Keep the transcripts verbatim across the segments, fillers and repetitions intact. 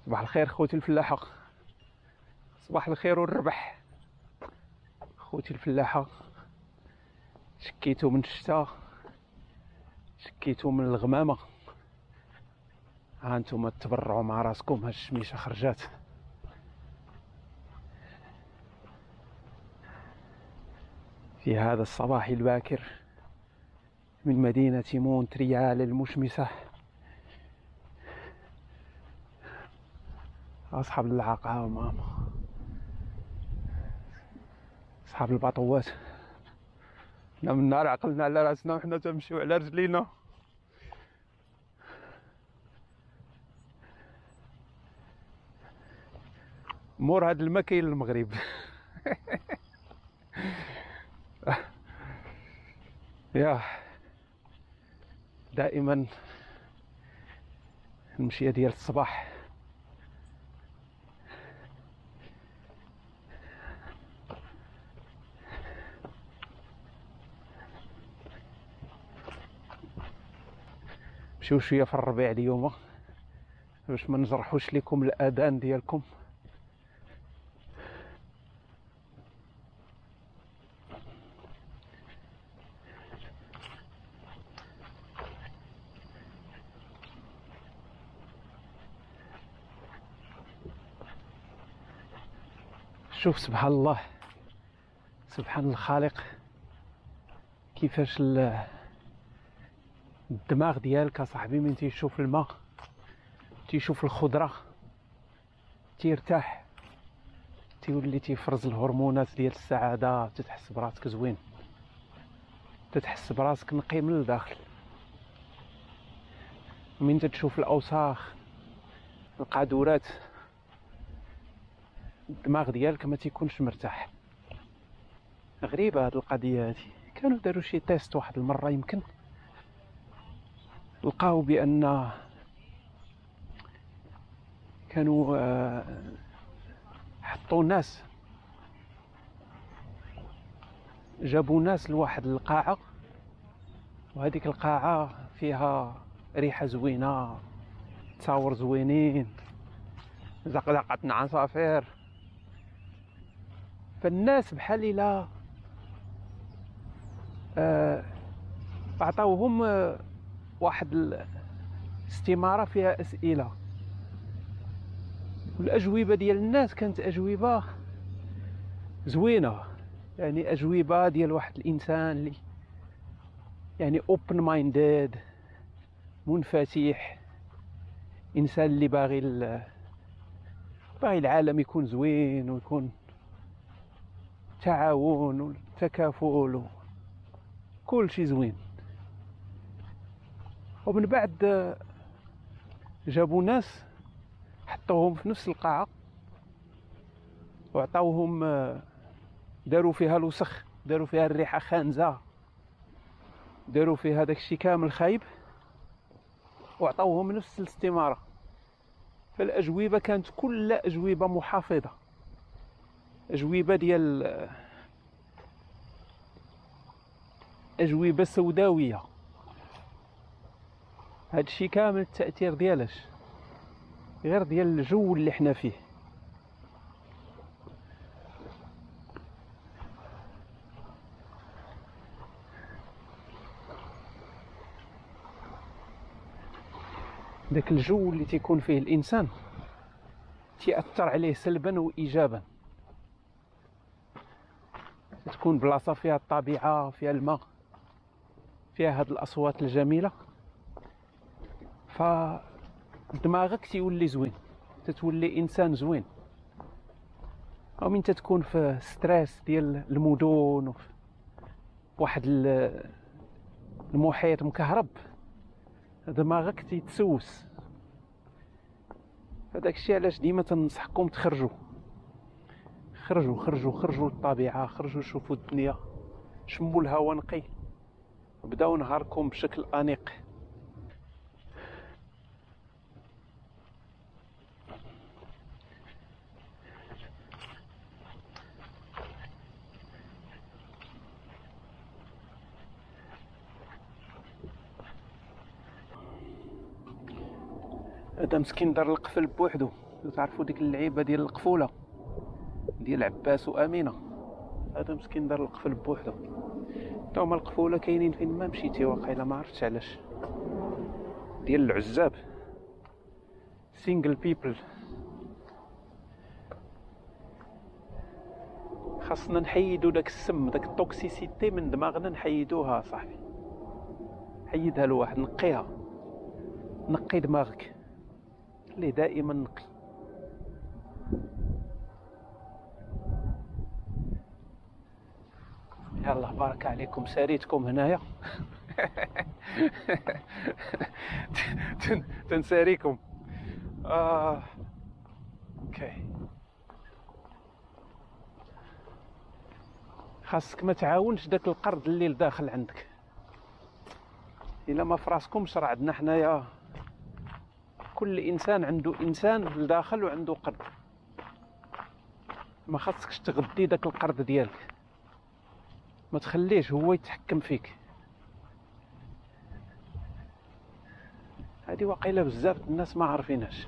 صباح الخير خوتي الفلاحة، صباح الخير والربح خوتي الفلاحة. شكيتو من الشتا، شكيتو من الغمامة، ها انتم تبرعوا مع راسكم. ها الشميشة خرجات في هذا الصباح الباكر من مدينة مونتريال المشمسة. أصحاب العاقة وماما، أصحاب الباطوات، حنا من نهار عقلنا على راسنا وحنا تنمشيو على رجلينا. مور هاد الماء كاين المغرب. يا دائما المشيه ديال الصباح مشيو شويه في الربيع اليوم باش ما نجرحوش لكم الاذان ديالكم. شوف سبحان الله، سبحان الخالق، كيفاش الدماغ ديالك صاحبي من تيشوف الماء، تيشوف الخضره، تيرتاح، تيولي تيفرز الهرمونات ديال السعاده، تتحس براسك زوين، تتحس براسك نقي من الداخل. من تتشوف الاوساخ القاذورات الدماغ ديالك ما تيكونش مرتاح. غريبه هاد القضيه هادي. كانوا داروا شي تيست واحد المره، يمكن لقاو بان كانوا حطوا ناس، جابوا ناس لواحد القاعه، وهذيك القاعه فيها ريحه زوينه، تصاور زوينين، زقزقه عصافير. فالناس بحال الا آه عطاوهم آه واحد الاستماره فيها اسئله، والاجوبه ديال الناس كانت اجوبه زوينه، يعني اجوبه ديال واحد الانسان اللي يعني اوبن مايندد، منفتح، انسان اللي باغي باغي العالم يكون زوين ويكون تعاون والتكافل وكل شيء زوين. ومن بعد جابوا ناس حطوهم في نفس القاعة وعطاوهم، داروا فيها الوسخ، داروا فيها الريحة خانزة، داروا فيها داك الشيء كامل خايب، وعطاوهم نفس الاستمارة. فالأجوبة كانت كل أجوبة محافظة، أجوبة ديال أجوبة سوداوية. هاد الشيء كامل التأثير ديالاش غير ديال الجو اللي حنا فيه. داك الجو اللي تيكون فيه الانسان تيأثر عليه سلبا وايجابا. تكون بلاصه فيها الطبيعه، فيها الماء، فيها هاد الاصوات الجميله، فدماغك تيولي زوين، تتولي انسان زوين. او من تتكون في ستريس ديال المدن وفي واحد المحيط مكهرب، دماغك تيتسوس. هذاك الشيء علاش ديما تنصحكم تخرجوا خرجوا خرجوا خرجوا للطبيعه، خرجوا شوفوا الدنيا، شموا الهواء نقي، بداو نهاركم بشكل انيق. هذا مسكين دار القفل بوحدو، تعرفوا ديك اللعيبه ديال القفوله ديال عباس وامينه، هذا مسكين دار القفل بوحدو. تا هما القفوله كاينين فين ما مشيتي واقيلا، ما عرفتش علاش، ديال العزاب، سينجل بيبل. خاصنا نحيدو داك السم، داك التوكسيسيتي من دماغنا، نحيدوها صاحبي، حيدها لواحد، نقيها، نقي دماغك، خليه دائما نقي. يلا بارك عليكم، ساريتكم هنايا. تنساريكم. آه. اوكي، خاصك ما تعاونش داك القرض اللي لداخل عندك. الا ما فراسكمش راه عندنا حنايا كل انسان عنده انسان لداخل وعنده قرض، ما خاصكش تغدي داك القرض ديالك، ما تخليش هو يتحكم فيك. هذه واقيلا بزاف الناس ما عارفينهاش.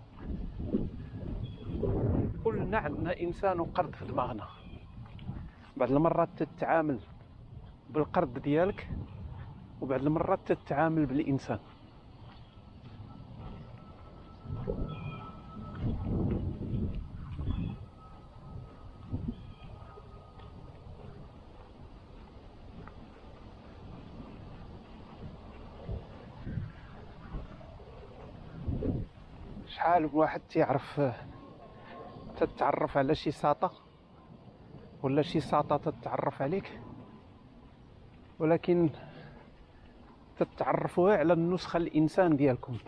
كلنا عندنا انسان وقرض في دماغنا، بعض المرات تتعامل بالقرض ديالك وبعض المرات تتعامل بالانسان. شحال واحد تيعرف تتعرف على شي ساطة ولا شي ساطة تتعرف عليك، ولكن تتعرفوا على النسخة الإنسان ديالكم.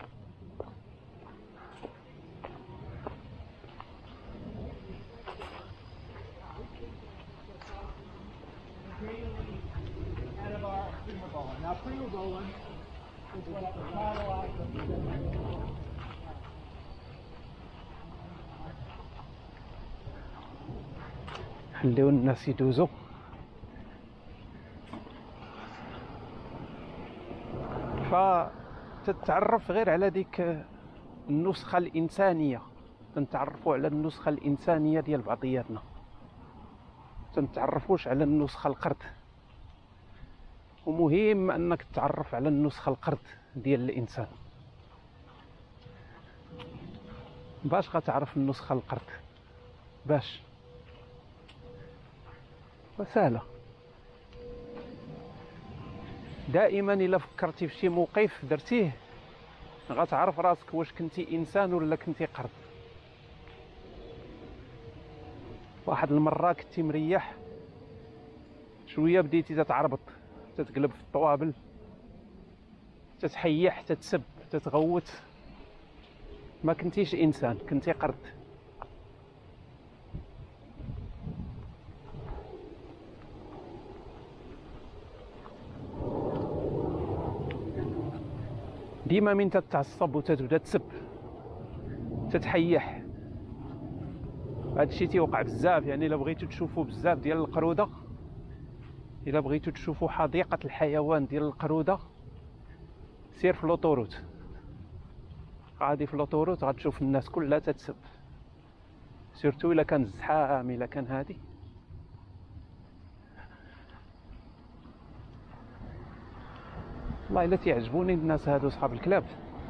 خليو الناس يدوزوا. فتتعرف غير على ديك النسخة الإنسانية، تنتعرفوا على النسخة الإنسانية ديال بعضياتنا، تنتعرفوش على النسخة القرد. ومهم أنك تتعرف على النسخة القرد ديال الإنسان. باش غتعرف النسخة القرد؟ باش وسهلة. دائما الا فكرتي في شي موقف درتيه غتعرف راسك واش كنتي انسان ولا كنتي قرد. واحد المره كنتي مريح شويه، بديتي تتعربط، تتقلب في الطوابل، تتحيح، تتسب، تتغوت، ما كنتيش انسان، كنتي قرد. ديما من تتعصب وتتبدا تسب، تتحيح، هذا الشيء تيوقع بزاف. يعني الا بغيتو تشوفوا بزاف ديال القروده، الا بغيتو تشوفوا حديقه الحيوان ديال القروده، سير في لوطوروت، غادي في لوطوروت غتشوف الناس كلها تتسب، سيرتو الا كان الزحام، الا كان هادي. والله الا تيعجبوني الناس هادو صحاب الكلاب.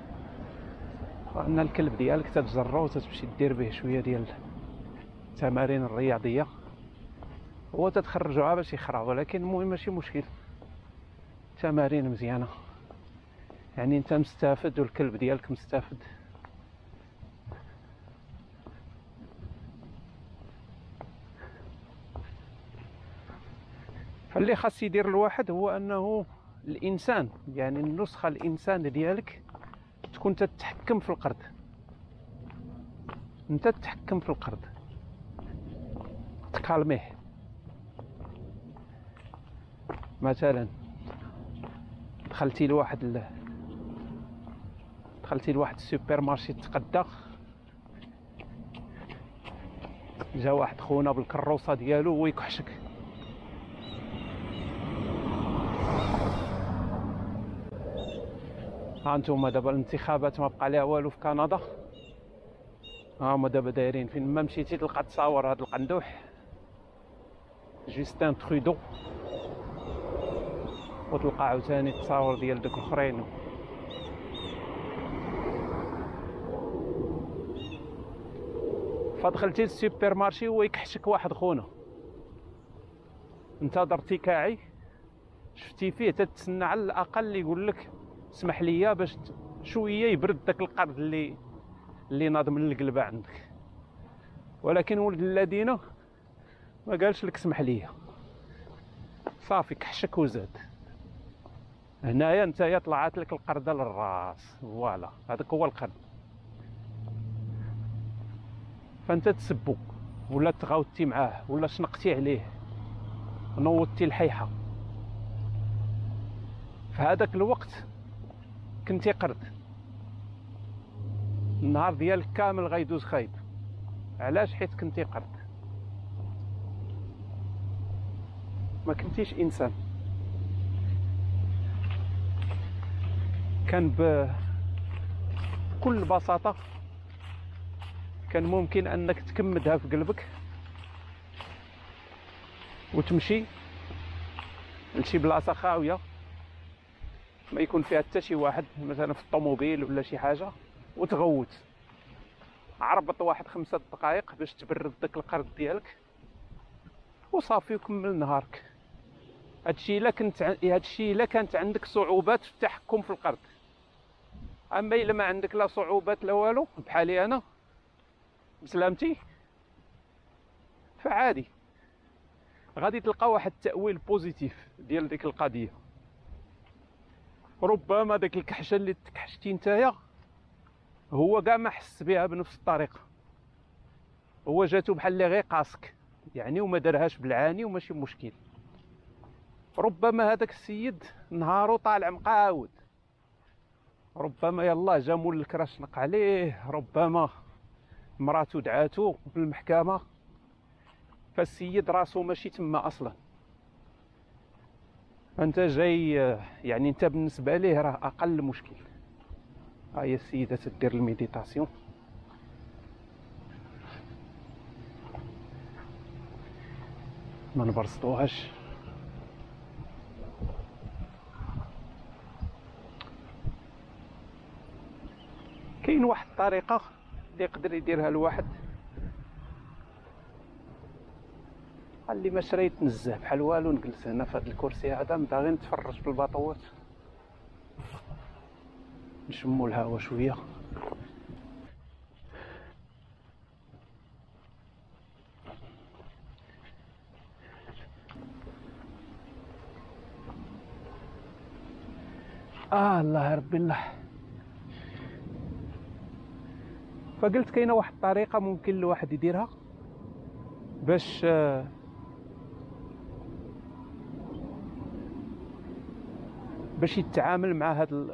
ان الكلب ديالك تتجرو وتتمشي دير به شويه ديال التمارين الرياضيه، هو تتخرجوها باش يخرع، ولكن المهم ماشي مشكل، تمارين مزيانه، يعني انت مستافد والكلب ديالك مستافد. فاللي خاص يدير الواحد هو انه الانسان، يعني النسخه الانسان ديالك تكون تتحكم في القرد، انت تتحكم في القرد، تكالميه. مثلا دخلتي لواحد ال... دخلتي لواحد السوبر مارشي تقدا، جا واحد خونا بالكروسه ديالو ويكحشك، ها انتم دابا الانتخابات ما بقى لها والو في كندا، ها هما دابا دايرين فين ما مشيتي تلقى تصاور هاد القندوح جوستين ترودو، وتلقى عاوتاني التصاور ديال دوك الاخرين. فدخلتي للسوبر مارشي ويكحشك واحد خونا، انت درتي كاعي شفتي فيه تتسنى على الاقل يقول لك اسمح لي باش شويه يبرد داك القرض اللي اللي ناض من القلبه عندك. ولكن ولد الذين ما قالش لك اسمح لي، صافي كحشك وزاد. هنايا نتايا طلعت لك القرده للراس، فوالا هذاك هو القرد. فانت تسبو ولا تغاوتي معاه ولا شنقتي عليه نوضتي الحيحه، في هذاك الوقت كنتي قرد. النهار ديالك كامل غيدوز خايب. علاش؟ حيت كنتي قرد، ما كنتيش انسان. كان بكل بساطه كان ممكن انك تكمدها في قلبك وتمشي لشي بلاصه خاويه ما يكون فيها حتى شي واحد، مثلا في الطوموبيل ولا شي حاجه، وتغوت. عربط واحد خمسة دقائق باش تبرد داك القرد ديالك وصافي وكمل نهارك. هادشي الا كنت هادشي الا كانت عندك صعوبات في التحكم في القرد. اما الا ما عندك لا صعوبات لا والو بحالي انا بسلامتي، فعادي غادي تلقى واحد التأويل بوزيتيف ديال ديك القضيه. ربما داك الكحشه اللي تكحشتي نتايا هو كاع ما حس بها بنفس الطريقه، هو جاتو بحال اللي غير قاسك يعني وما دارهاش بالعاني وماشي مشكل. ربما هذاك السيد نهارو طالع مقاود، ربما يلا جا مول الكرا شنق عليه، ربما مراتو دعاتو في المحكمه، فالسيد راسو ماشي تما اصلا. انت جاي يعني انت بالنسبه ليه راه اقل مشكل. ها هي السيده تدير الميديتاسيون، ما نبرسطوهاش. كاين واحد الطريقه اللي يقدر يديرها الواحد اللي ما شريت نزه بحال والو، نجلس هنا في هذا الكرسي هذا نبدا غير نتفرج في الباطوات نشمو الهوا شويه. اه الله ربي الله. فقلت كاينه واحد الطريقه ممكن الواحد يديرها باش باش يتعامل مع هاد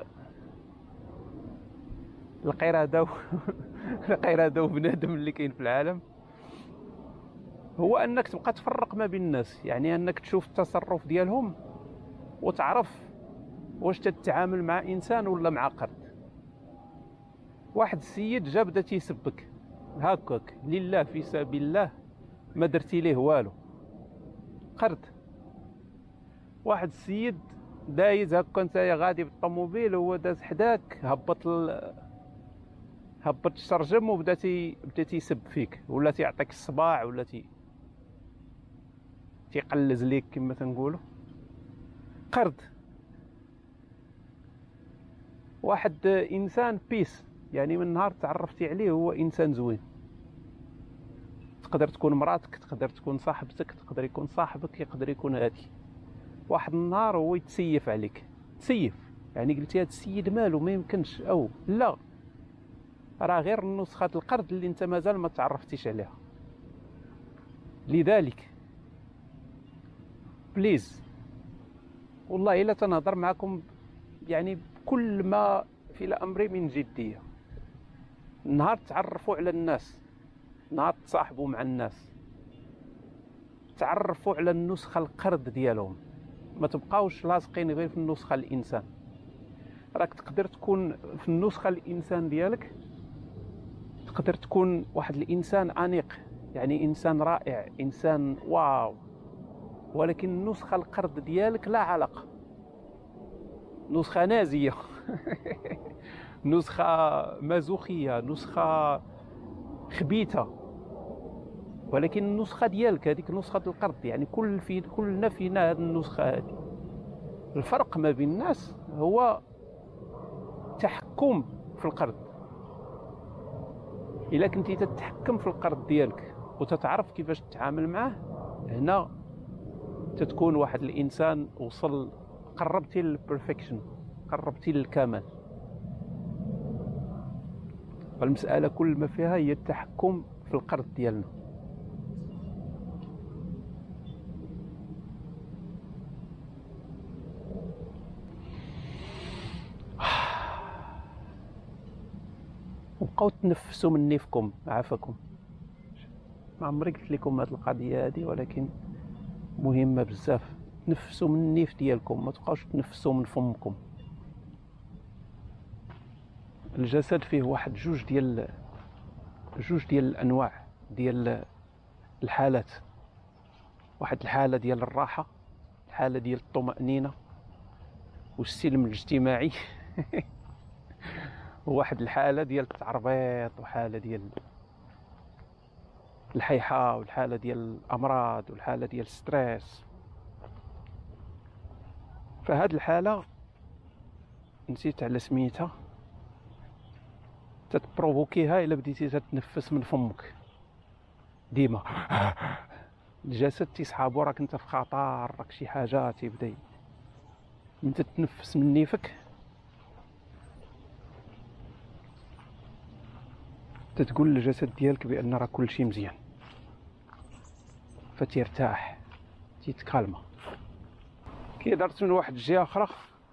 القرادة القرادة وبنادم اللي كاين في العالم. هو انك تبقى تفرق ما بين الناس، يعني انك تشوف التصرف ديالهم وتعرف واش تتعامل مع انسان ولا مع قرد. واحد السيد جا بدا تيسبك هكاك لله في سبيل الله، ما درتي ليه والو، قرد. واحد السيد دايز هكا نتايا غادي بالطوموبيل هو داز حداك، هبط ال... هبط الشرجم وبدا تي بدا تيسب فيك ولا تيعطيك الصباع ولا تي تيقلز ليك كما تنقولوا، قرد. واحد انسان بيس، يعني من نهار تعرفتي عليه هو انسان زوين. تقدر تكون مراتك، تقدر تكون صاحبتك، تقدر يكون صاحبك، يقدر يكون هادي. واحد النهار هو يتسيف عليك، تسيف يعني قلتي هاد السيد مالو ما يمكنش، او لا راه غير نسخة القرد اللي انت مازال ما تعرفتيش عليها. لذلك بليز والله الا تنهضر معكم يعني بكل ما في الامر من جديه. نهار تعرفوا على الناس، نهار تصاحبوا مع الناس، تعرفوا على النسخه القرد ديالهم، ما تبقاوش لاصقين غير في النسخه الانسان. راك تقدر تكون في النسخه الانسان ديالك تقدر تكون واحد الانسان انيق، يعني انسان رائع، انسان واو، ولكن النسخه القرد ديالك لا علاقه، نسخه نازيه نسخه مازوخيه، نسخه خبيثه، ولكن النسخه ديالك هذيك نسخه القرد. يعني كل في كلنا فينا هذه النسخه هذه. الفرق ما بين الناس هو التحكم في القرد. الا كنتي تتحكم في القرد ديالك وتتعرف كيفاش تتعامل معاه، هنا تتكون واحد الانسان وصل، قربتي للبرفكشن، قربتي للكمال. فالمسألة كل ما فيها هي التحكم في القرد ديالنا. وبقاو تنفسوا من نيفكم، عافاكم. ما عمري قلت لكم هذه القضيه هذه، ولكن مهمه بزاف. تنفسوا من النيف ديالكم، ما تبقاوش تنفسوا من فمكم. الجسد فيه واحد جوج ديال جوج ديال الانواع ديال الحالات. واحد الحاله ديال الراحه، الحاله ديال الطمأنينه والسلم الاجتماعي وواحد الحاله ديال التعربيط، وحاله ديال الحيحه، والحاله ديال الامراض، والحاله ديال الستريس. فهاد الحاله نسيت على سميتها، تتبروفوكيها الا بديتي تتنفس من فمك ديما. الجسد تيسحابو راك انت في خطر، راك شي حاجه تيبدا. من تتنفس من نيفك تتقول للجسد ديالك بان راه كلشي مزيان، فتيرتاح، تيتكالما. كي درت من واحد الجهه اخرى،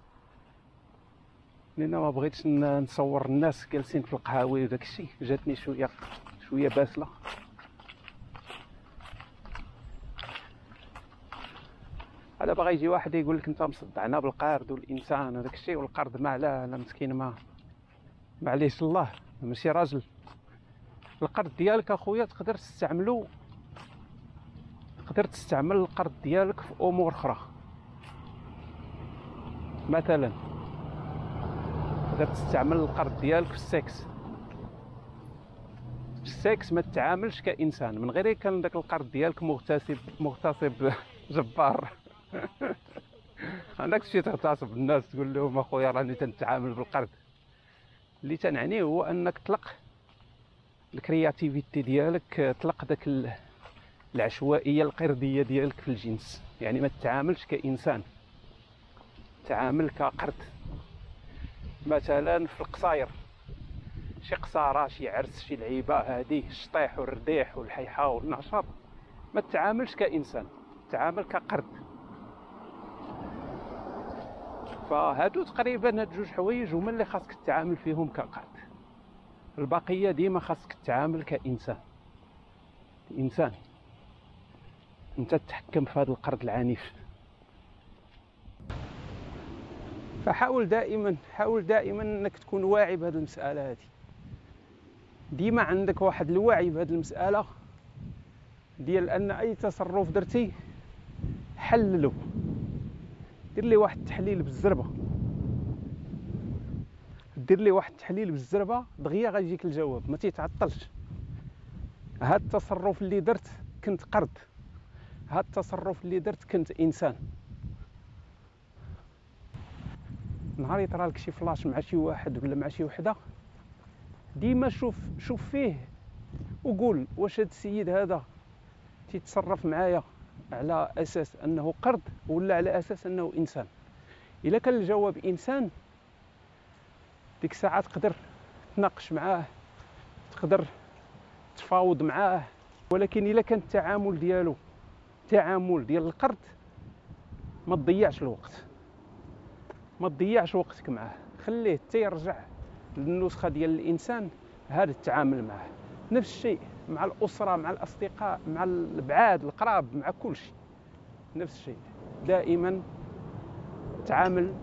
لان ما بغيتش نصور الناس جالسين في القهاوي وداك الشيء، جاتني شويه شويه باسله. هذا باغي يجي واحد يقول لك انت مصدعنا بالقرد والانسان وداك الشيء، والقرد ما علاه، لا مسكين، ما معليش الله، ماشي راجل. القرد ديالك اخويا تقدر تستعملو، تقدر تستعمل القرد ديالك في امور اخرى. مثلا تقدر تستعمل القرد ديالك في السكس. في السكس ما تتعاملش كانسان، من غير كان داك القرد ديالك مغتصب مغتصب جبار عندك شي تغتصب الناس، تقول لهم اخويا راني تنتعامل بالقرد. اللي تنعنيه هو انك تطلق الكرياتيفيتي ديالك، طلق داك العشوائيه القرديه ديالك في الجنس. يعني ما تتعاملش كانسان، تعامل كقرد. مثلا في القصاير، شي قصاره، شي عرس، شي لعيبه، هذه الشطيح والرديح والحيحه والنشاط، ما تتعاملش كانسان، تعامل كقرد. فهادو تقريبا هاد جوج حوايج هما اللي خاصك تتعامل فيهم كقرد. البقيه ديما خاصك تتعامل كانسان. انسان انت تتحكم في هذا القرد العنيف. فحاول دائما حاول دائما انك تكون واعي بهذه المساله هذه. ديما عندك واحد الوعي بهذه المساله ديال ان اي تصرف درتي حللو، دير لي واحد التحليل بالزربه، دير لي واحد التحليل بالزربه دغيا غيجيك الجواب، ما تيتعطلش. هاد التصرف اللي درت كنت قرد، هاد التصرف اللي درت كنت انسان. نهار يطرى لك شي فلاش مع شي واحد ولا مع شي وحده، ديما شوف شوف فيه وقول واش هاد السيد هذا تيتصرف معايا على اساس انه قرد ولا على اساس انه انسان. الا كان الجواب انسان، ديك الساعه تقدر تناقش معاه، تقدر تفاوض معاه. ولكن الا كان التعامل ديالو تعامل ديال القرد، ما تضيعش الوقت، ما تضيعش وقتك معاه، خليه حتى يرجع للنسخه ديال الانسان. هذا التعامل معاه نفس الشيء مع الاسره، مع الاصدقاء، مع الابعاد، القراب، مع كل شيء نفس الشيء. دائما تعامل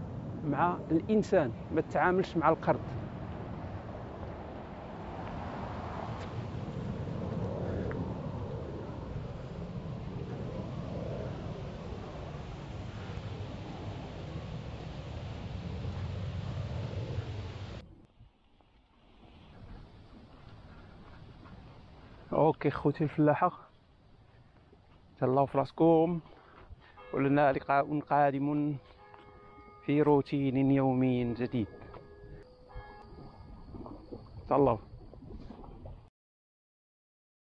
مع الانسان، ما تتعاملش مع القرد. اوكي خوتي الفلاحة، تهلاو في راسكم، ولنا لقاء قادم في روتين يومي جديد. تهلاو.